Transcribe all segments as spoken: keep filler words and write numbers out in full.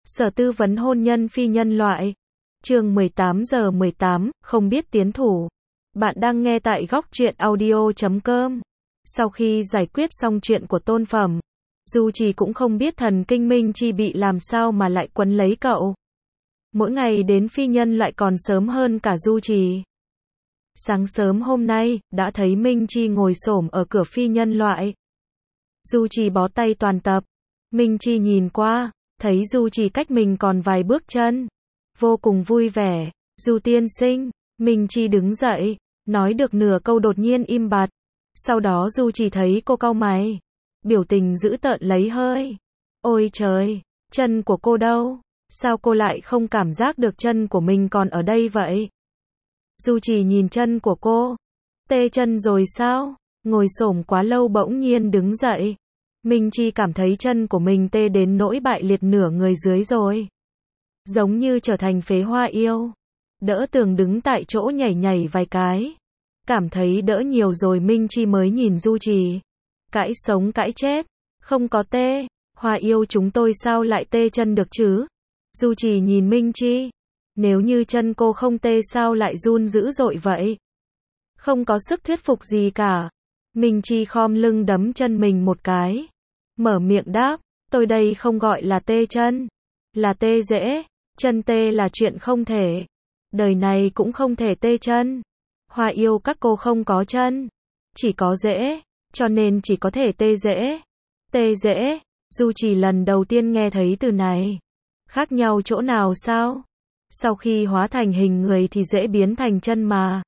Sở tư vấn hôn nhân phi nhân loại. Chương mười tám giờ mười tám, không biết tiến thủ. Bạn đang nghe tại góc truyện audio chấm com. Sau khi giải quyết xong chuyện của Tôn Phẩm, Du Trì cũng không biết thần kinh Minh Chi bị làm sao mà lại quấn lấy cậu. Mỗi ngày đến phi nhân loại còn sớm hơn cả Du Trì. Sáng sớm hôm nay, đã thấy Minh Chi ngồi xổm ở cửa phi nhân loại. Du Trì bó tay toàn tập. Minh Chi nhìn qua, thấy Du Trì cách mình còn vài bước chân. Vô cùng vui vẻ. Du tiên sinh. Minh Chi đứng dậy, nói được nửa câu đột nhiên im bặt. Sau đó Du Trì thấy cô cau mày. Biểu tình dữ tợn lấy hơi. Ôi trời, chân của cô đâu? Sao cô lại không cảm giác được chân của mình còn ở đây vậy? Du Trì nhìn chân của cô. Tê chân rồi sao? Ngồi xổm quá lâu bỗng nhiên đứng dậy. Minh Chi cảm thấy chân của mình tê đến nỗi bại liệt nửa người dưới rồi. Giống như trở thành phế hoa yêu. Đỡ tường đứng tại chỗ nhảy nhảy vài cái. Cảm thấy đỡ nhiều rồi Minh Chi mới nhìn Du Trì. Cãi sống cãi chết. Không có tê. Hoa yêu chúng tôi sao lại tê chân được chứ? Du Trì nhìn Minh Chi. Nếu như chân cô không tê sao lại run dữ dội vậy? Không có sức thuyết phục gì cả. Minh Chi khom lưng đấm chân mình một cái. Mở miệng đáp, tôi đây không gọi là tê chân. Là tê dễ. Chân tê là chuyện không thể. Đời này cũng không thể tê chân. Hoa yêu các cô không có chân. Chỉ có dễ. Cho nên chỉ có thể tê dễ. Tê dễ. Du Trì lần đầu tiên nghe thấy từ này. Khác nhau chỗ nào sao? Sau khi hóa thành hình người thì dễ biến thành chân mà.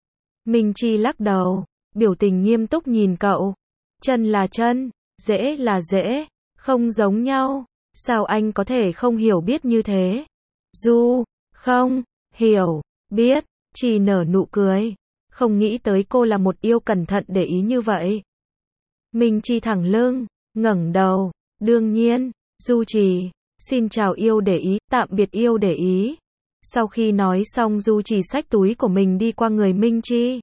Minh Chi lắc đầu. Biểu tình nghiêm túc nhìn cậu. Chân là chân. Dễ là dễ. Không giống nhau. Sao anh có thể không hiểu biết như thế? Du, không, hiểu, biết, Chỉ nở nụ cười. Không nghĩ tới cô là một yêu cẩn thận để ý như vậy. Minh Chi thẳng lưng, ngẩng đầu. Đương nhiên, Du Trì, xin chào yêu để ý, tạm biệt yêu để ý. Sau khi nói xong Du Trì xách túi của mình đi qua người Minh Chi.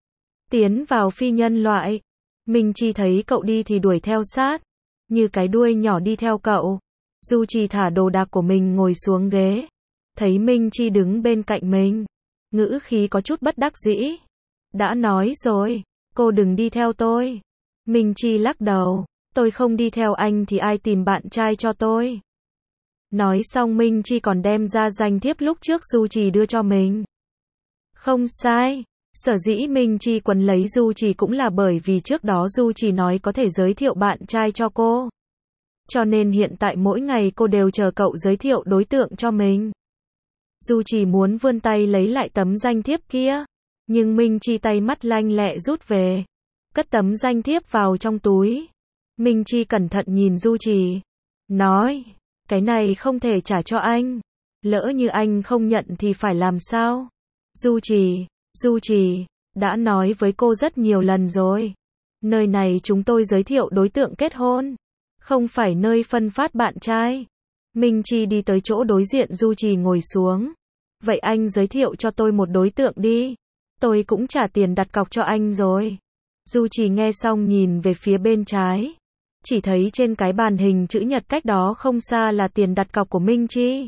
Tiến vào phi nhân loại. Minh Chi thấy cậu đi thì đuổi theo sát. Như cái đuôi nhỏ đi theo cậu. Du Trì thả đồ đạc của mình ngồi xuống ghế. Thấy Minh Chi đứng bên cạnh mình. Ngữ khí có chút bất đắc dĩ. Đã nói rồi, cô đừng đi theo tôi. Minh Chi lắc đầu. Tôi không đi theo anh thì ai tìm bạn trai cho tôi. Nói xong Minh Chi còn đem ra danh thiếp lúc trước Du Trì đưa cho mình. Không sai. Sở dĩ Minh Chi quấn lấy Du Trì cũng là bởi vì trước đó Du Trì nói có thể giới thiệu bạn trai cho cô. Cho nên hiện tại mỗi ngày cô đều chờ cậu giới thiệu đối tượng cho mình. Du Trì muốn vươn tay lấy lại tấm danh thiếp kia. Nhưng Minh Chi tay mắt lanh lẹ rút về. Cất tấm danh thiếp vào trong túi. Minh Chi cẩn thận nhìn Du Trì. Nói, cái này không thể trả cho anh. Lỡ như anh không nhận thì phải làm sao? Du Trì, Du Trì, đã nói với cô rất nhiều lần rồi. Nơi này chúng tôi giới thiệu đối tượng kết hôn. Không phải nơi phân phát bạn trai. Minh Chi đi tới chỗ đối diện Du Trì ngồi xuống. Vậy anh giới thiệu cho tôi một đối tượng đi. Tôi cũng trả tiền đặt cọc cho anh rồi. Du Trì nghe xong nhìn về phía bên trái. Chỉ thấy trên cái bàn hình chữ nhật cách đó không xa là tiền đặt cọc của Minh Chi.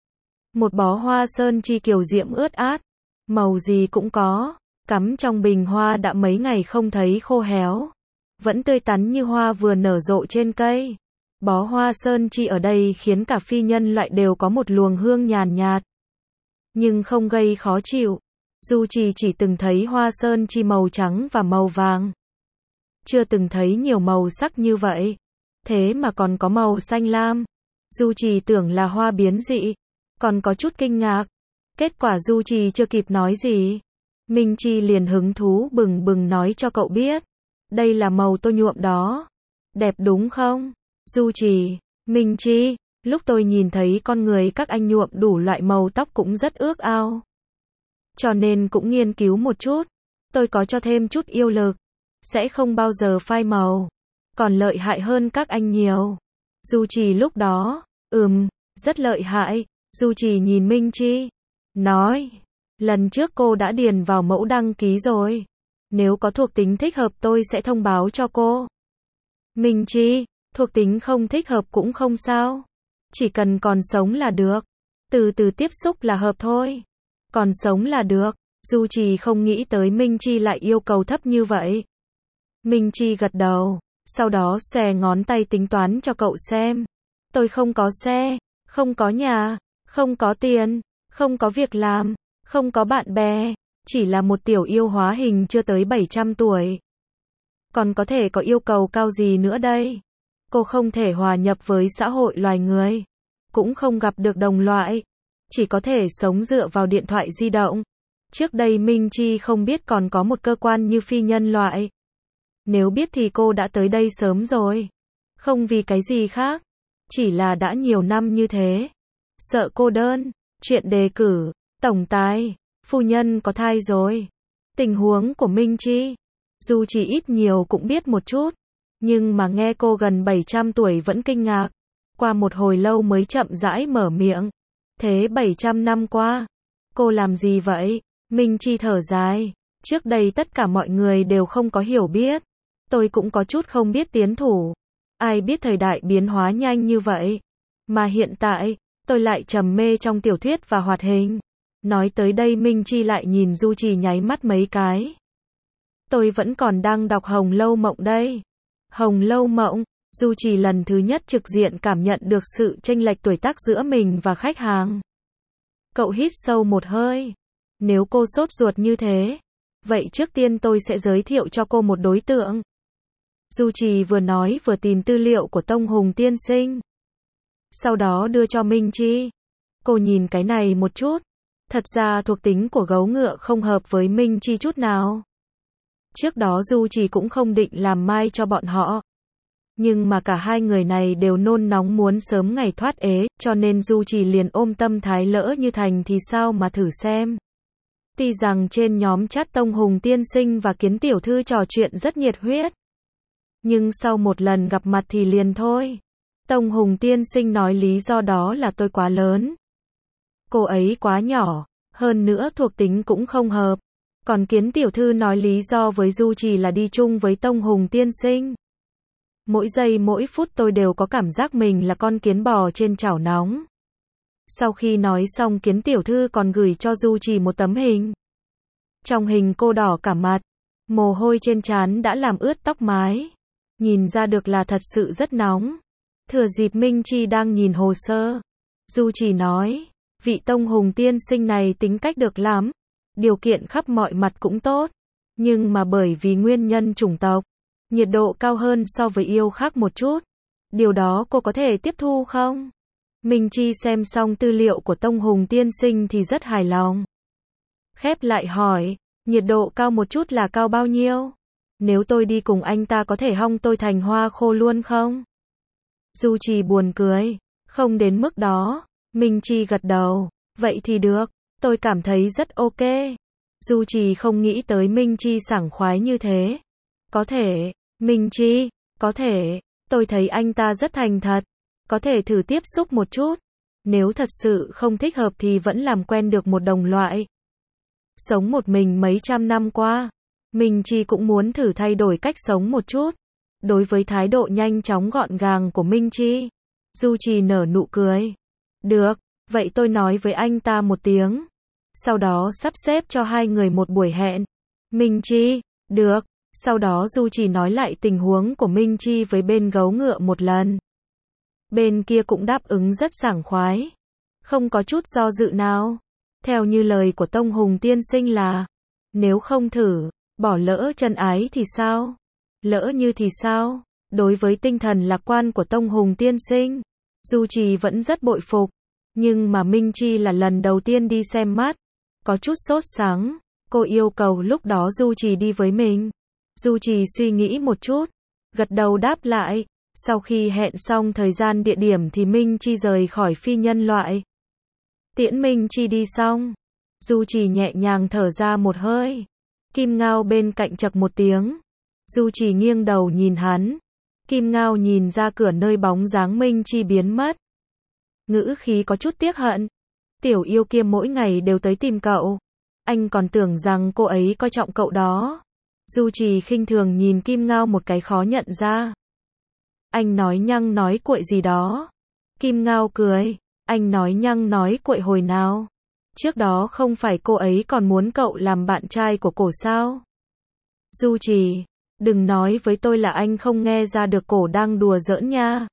Một bó hoa sơn chi kiều diễm ướt át. Màu gì cũng có. Cắm trong bình hoa đã mấy ngày không thấy khô héo. Vẫn tươi tắn như hoa vừa nở rộ trên cây. Bó hoa sơn chi ở đây khiến cả phi nhân loại đều có một luồng hương nhàn nhạt. Nhưng không gây khó chịu. Du Trì chỉ từng thấy hoa sơn chi màu trắng và màu vàng. Chưa từng thấy nhiều màu sắc như vậy. Thế mà còn có màu xanh lam. Du Trì tưởng là hoa biến dị. Còn có chút kinh ngạc. Kết quả Du Trì chưa kịp nói gì. Minh Chi liền hứng thú bừng bừng nói cho cậu biết. Đây là màu tôi nhuộm đó. Đẹp đúng không? Du Trì, Minh Chi, lúc tôi nhìn thấy con người các anh nhuộm đủ loại màu tóc cũng rất ước ao. Cho nên cũng nghiên cứu một chút. Tôi có cho thêm chút yêu lực. Sẽ không bao giờ phai màu. Còn lợi hại hơn các anh nhiều. Du Trì lúc đó, ừm, rất lợi hại. Du Trì nhìn Minh Chi. Nói, lần trước cô đã điền vào mẫu đăng ký rồi. Nếu có thuộc tính thích hợp tôi sẽ thông báo cho cô. Minh Chi, thuộc tính không thích hợp cũng không sao. Chỉ cần còn sống là được. Từ từ tiếp xúc là hợp thôi. Còn sống là được. Du Trì không nghĩ tới Minh Chi lại yêu cầu thấp như vậy. Minh Chi gật đầu, sau đó xòe ngón tay tính toán cho cậu xem. Tôi không có xe, không có nhà, không có tiền, không có việc làm, không có bạn bè, chỉ là một tiểu yêu hóa hình chưa tới bảy trăm tuổi. Còn có thể có yêu cầu cao gì nữa đây? Cô không thể hòa nhập với xã hội loài người, cũng không gặp được đồng loại, chỉ có thể sống dựa vào điện thoại di động. Trước đây Minh Chi không biết còn có một cơ quan như phi nhân loại. Nếu biết thì cô đã tới đây sớm rồi. Không vì cái gì khác, chỉ là đã nhiều năm như thế. Sợ cô đơn, chuyện đề cử, tổng tài, phu nhân có thai rồi. Tình huống của Minh Chi, dù chỉ ít nhiều cũng biết một chút, nhưng mà nghe cô gần bảy trăm tuổi vẫn kinh ngạc. Qua một hồi lâu mới chậm rãi mở miệng. Thế bảy trăm năm qua, cô làm gì vậy? Minh Chi thở dài. Trước đây tất cả mọi người đều không có hiểu biết. Tôi cũng có chút không biết tiến thủ. Ai biết thời đại biến hóa nhanh như vậy. Mà hiện tại, tôi lại trầm mê trong tiểu thuyết và hoạt hình. Nói tới đây Minh Chi lại nhìn Du Trì nháy mắt mấy cái. Tôi vẫn còn đang đọc Hồng Lâu Mộng đây. Hồng Lâu Mộng, Du Trì lần thứ nhất trực diện cảm nhận được sự chênh lệch tuổi tác giữa mình và khách hàng. Cậu hít sâu một hơi. Nếu cô sốt ruột như thế, vậy trước tiên tôi sẽ giới thiệu cho cô một đối tượng. Du Trì vừa nói vừa tìm tư liệu của Tông Hùng tiên sinh. Sau đó đưa cho Minh Chi. Cô nhìn cái này một chút. Thật ra thuộc tính của gấu ngựa không hợp với Minh Chi chút nào. Trước đó Du Trì cũng không định làm mai cho bọn họ. Nhưng mà cả hai người này đều nôn nóng muốn sớm ngày thoát ế, cho nên Du Trì liền ôm tâm thái lỡ như thành thì sao mà thử xem. Tuy rằng trên nhóm chat Tông Hùng tiên sinh và Kiến tiểu thư trò chuyện rất nhiệt huyết. Nhưng sau một lần gặp mặt thì liền thôi. Tông Hùng tiên sinh nói lý do đó là tôi quá lớn. Cô ấy quá nhỏ, hơn nữa thuộc tính cũng không hợp. Còn Kiến tiểu thư nói lý do với Du Trì là đi chung với Tông Hùng tiên sinh. Mỗi giây mỗi phút tôi đều có cảm giác mình là con kiến bò trên chảo nóng. Sau khi nói xong Kiến tiểu thư còn gửi cho Du Trì một tấm hình. Trong hình cô đỏ cả mặt, mồ hôi trên trán đã làm ướt tóc mái. Nhìn ra được là thật sự rất nóng. Thừa dịp Minh Chi đang nhìn hồ sơ, Du Trì nói, vị Tông Hùng tiên sinh này tính cách được lắm, điều kiện khắp mọi mặt cũng tốt, nhưng mà bởi vì nguyên nhân chủng tộc, nhiệt độ cao hơn so với yêu khác một chút. Điều đó cô có thể tiếp thu không? Minh Chi xem xong tư liệu của Tông Hùng tiên sinh thì rất hài lòng. Khép lại hỏi, nhiệt độ cao một chút là cao bao nhiêu? Nếu tôi đi cùng anh ta có thể hong tôi thành hoa khô luôn không? Du Trì buồn cười, không đến mức đó. Minh Chi gật đầu, vậy thì được, tôi cảm thấy rất ok. Du Trì không nghĩ tới Minh Chi sảng khoái như thế. Có thể, Minh Chi, có thể, tôi thấy anh ta rất thành thật, có thể thử tiếp xúc một chút. Nếu thật sự không thích hợp thì vẫn làm quen được một đồng loại. Sống một mình mấy trăm năm qua, Minh Chi cũng muốn thử thay đổi cách sống một chút. Đối với thái độ nhanh chóng gọn gàng của Minh Chi, Du Trì nở nụ cười. Được, vậy tôi nói với anh ta một tiếng. Sau đó sắp xếp cho hai người một buổi hẹn. Minh Chi, được. Sau đó Du Trì nói lại tình huống của Minh Chi với bên gấu ngựa một lần. Bên kia cũng đáp ứng rất sảng khoái. Không có chút do dự nào. Theo như lời của Tông Hùng tiên sinh là, nếu không thử, bỏ lỡ chân ái thì sao? Lỡ như thì sao? Đối với tinh thần lạc quan của Tông Hùng tiên sinh, Du Trì vẫn rất bội phục. Nhưng mà Minh Chi là lần đầu tiên đi xem mắt. Có chút sốt sắng. Cô yêu cầu lúc đó Du Trì đi với mình. Du Trì suy nghĩ một chút, gật đầu đáp lại. Sau khi hẹn xong thời gian địa điểm thì Minh Chi rời khỏi phi nhân loại. Tiễn Minh Chi đi xong, Du Trì nhẹ nhàng thở ra một hơi. Kim Ngao bên cạnh chậc một tiếng. Du Trì nghiêng đầu nhìn hắn. Kim Ngao nhìn ra cửa nơi bóng dáng Minh Chi biến mất. Ngữ khí có chút tiếc hận. Tiểu yêu kia mỗi ngày đều tới tìm cậu. Anh còn tưởng rằng cô ấy coi trọng cậu đó. Du Trì khinh thường nhìn Kim Ngao một cái khó nhận ra. Anh nói nhăng nói cuội gì đó. Kim Ngao cười, anh nói nhăng nói cuội hồi nào. Trước đó không phải cô ấy còn muốn cậu làm bạn trai của cổ sao? Du Trì, đừng nói với tôi là anh không nghe ra được cổ đang đùa giỡn nha.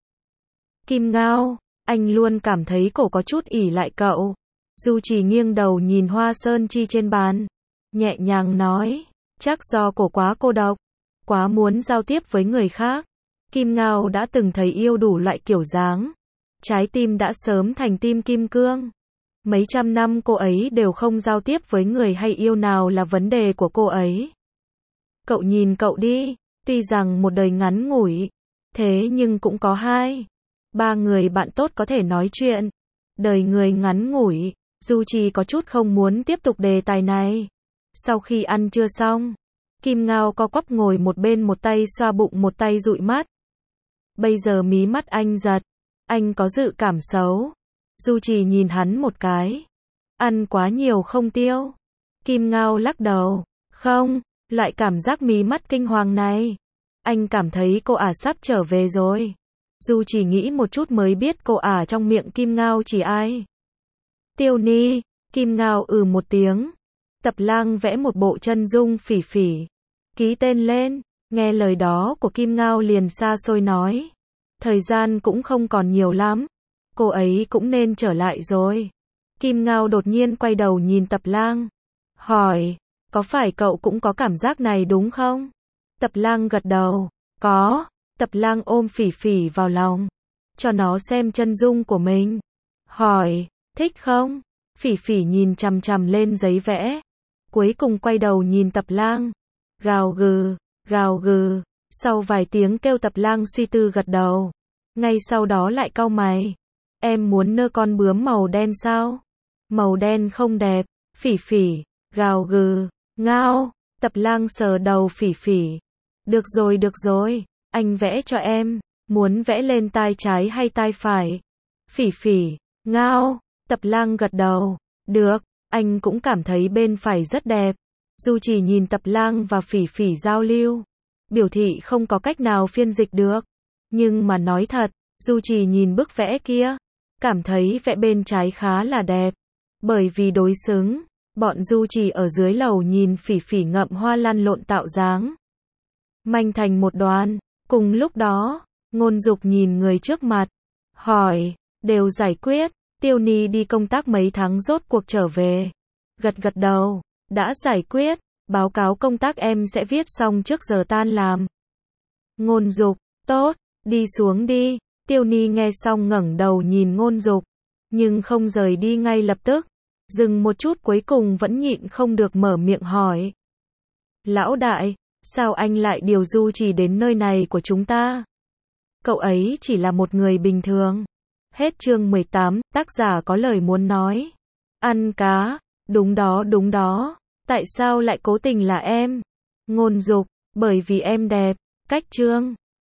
Kim Ngao, anh luôn cảm thấy cổ có chút ỷ lại cậu. Du Trì nghiêng đầu nhìn hoa sơn chi trên bàn, nhẹ nhàng nói, chắc do cổ quá cô độc, quá muốn giao tiếp với người khác. Kim Ngao đã từng thấy yêu đủ loại kiểu dáng, trái tim đã sớm thành tim kim cương. Mấy trăm năm cô ấy đều không giao tiếp với người hay yêu nào là vấn đề của cô ấy. Cậu nhìn cậu đi, tuy rằng một đời ngắn ngủi, thế nhưng cũng có hai, ba người bạn tốt có thể nói chuyện. Đời người ngắn ngủi, Du Trì có chút không muốn tiếp tục đề tài này. Sau khi ăn trưa xong, Kim Ngao co quắp ngồi một bên, một tay xoa bụng một tay dụi mắt. Bây giờ mí mắt anh giật, anh có dự cảm xấu. Du Trì nhìn hắn một cái. Ăn quá nhiều không tiêu? Kim Ngao lắc đầu. Không, loại cảm giác mí mắt kinh hoàng này. Anh cảm thấy cô ả sắp trở về rồi. Du Trì nghĩ một chút mới biết cô ả trong miệng Kim Ngao chỉ ai. Tiêu Ni. Kim Ngao ừ một tiếng. Tập Lang vẽ một bộ chân dung Phỉ Phỉ, ký tên lên. Nghe lời đó của Kim Ngao liền xa xôi nói, thời gian cũng không còn nhiều lắm, cô ấy cũng nên trở lại rồi. Kim Ngao đột nhiên quay đầu nhìn Tập Lang, hỏi, có phải cậu cũng có cảm giác này đúng không? Tập Lang gật đầu, có. Tập Lang ôm Phỉ Phỉ vào lòng, cho nó xem chân dung của mình, hỏi, thích không? Phỉ Phỉ nhìn chằm chằm lên giấy vẽ, cuối cùng quay đầu nhìn Tập Lang, gào gừ, gào gừ. Sau vài tiếng kêu, Tập Lang suy tư gật đầu, ngay sau đó lại cau mày. Em muốn nơ con bướm màu đen sao? Màu đen không đẹp. Phỉ Phỉ, gào gừ, ngao. Tập Lang sờ đầu Phỉ Phỉ. Được rồi được rồi, anh vẽ cho em. Muốn vẽ lên tai trái hay tai phải? Phỉ Phỉ, ngao. Tập Lang gật đầu. Được, anh cũng cảm thấy bên phải rất đẹp. Du Trì nhìn Tập Lang và Phỉ Phỉ giao lưu, biểu thị không có cách nào phiên dịch được. Nhưng mà nói thật, Du Trì nhìn bức vẽ kia, cảm thấy vẽ bên trái khá là đẹp. Bởi vì đối xứng, bọn Du Trì ở dưới lầu nhìn Phỉ Phỉ ngậm hoa lăn lộn tạo dáng manh thành một đoàn. Cùng lúc đó, Ngôn Dục nhìn người trước mặt, hỏi, đều giải quyết, Tiêu Ni đi công tác mấy tháng rốt cuộc trở về. Gật gật đầu, đã giải quyết, báo cáo công tác em sẽ viết xong trước giờ tan làm. Ngôn Dục, tốt, đi xuống đi. Tiêu Ni nghe xong ngẩng đầu nhìn Ngôn Dục, nhưng không rời đi ngay lập tức. Dừng một chút cuối cùng vẫn nhịn không được mở miệng hỏi. Lão đại, sao anh lại điều Du Trì đến nơi này của chúng ta? Cậu ấy chỉ là một người bình thường. Hết chương mười tám, tác giả có lời muốn nói. Ăn cá, đúng đó đúng đó, tại sao lại cố tình là em? Ngôn Dục, bởi vì em đẹp. Cách chương